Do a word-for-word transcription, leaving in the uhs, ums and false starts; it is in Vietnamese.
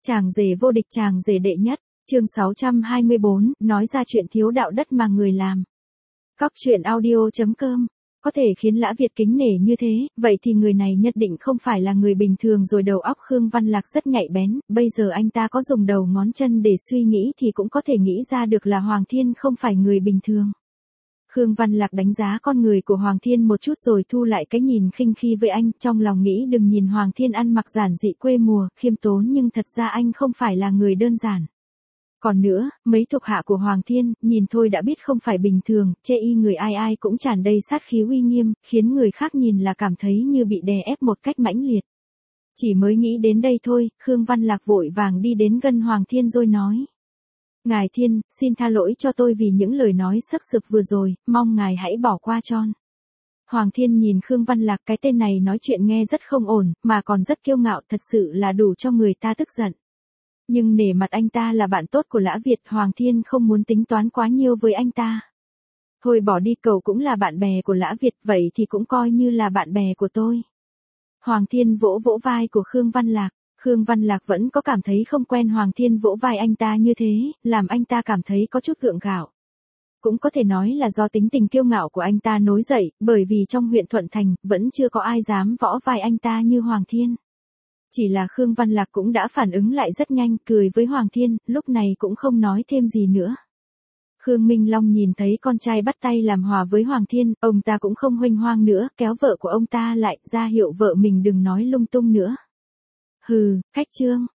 Chàng rể vô địch, chàng rể đệ nhất, chương sáu trăm hai mươi bốn, nói ra chuyện thiếu đạo đất mà người làm. Cóc truyện audio chấm com. Có thể khiến Lã Việt kính nể như thế, vậy thì người này nhất định không phải là người bình thường rồi. Đầu óc Khương Văn Lạc rất nhạy bén, bây giờ anh ta có dùng đầu ngón chân để suy nghĩ thì cũng có thể nghĩ ra được là Hoàng Thiên không phải người bình thường. Khương Văn Lạc đánh giá con người của Hoàng Thiên một chút rồi thu lại cái nhìn khinh khi với anh, trong lòng nghĩ đừng nhìn Hoàng Thiên ăn mặc giản dị quê mùa, khiêm tốn nhưng thật ra anh không phải là người đơn giản. Còn nữa, mấy thuộc hạ của Hoàng Thiên, nhìn thôi đã biết không phải bình thường, chê y người ai ai cũng tràn đầy sát khí uy nghiêm, khiến người khác nhìn là cảm thấy như bị đè ép một cách mãnh liệt. Chỉ mới nghĩ đến đây thôi, Khương Văn Lạc vội vàng đi đến gần Hoàng Thiên rồi nói. Ngài Thiên, xin tha lỗi cho tôi vì những lời nói sấc sực vừa rồi, mong ngài hãy bỏ qua cho. Hoàng Thiên nhìn Khương Văn Lạc, cái tên này nói chuyện nghe rất không ổn, mà còn rất kiêu ngạo, thật sự là đủ cho người ta tức giận. Nhưng nể mặt anh ta là bạn tốt của Lã Việt, Hoàng Thiên không muốn tính toán quá nhiều với anh ta. Thôi bỏ đi, cậu cũng là bạn bè của Lã Việt, vậy thì cũng coi như là bạn bè của tôi. Hoàng Thiên vỗ vỗ vai của Khương Văn Lạc. Khương Văn Lạc vẫn có cảm thấy không quen Hoàng Thiên vỗ vai anh ta như thế, làm anh ta cảm thấy có chút gượng gạo. Cũng có thể nói là do tính tình kiêu ngạo của anh ta nối dậy, bởi vì trong huyện Thuận Thành, vẫn chưa có ai dám võ vai anh ta như Hoàng Thiên. Chỉ là Khương Văn Lạc cũng đã phản ứng lại rất nhanh, cười với Hoàng Thiên, lúc này cũng không nói thêm gì nữa. Khương Minh Long nhìn thấy con trai bắt tay làm hòa với Hoàng Thiên, ông ta cũng không huênh hoang nữa, kéo vợ của ông ta lại, ra hiệu vợ mình đừng nói lung tung nữa. Hừ, khách trương,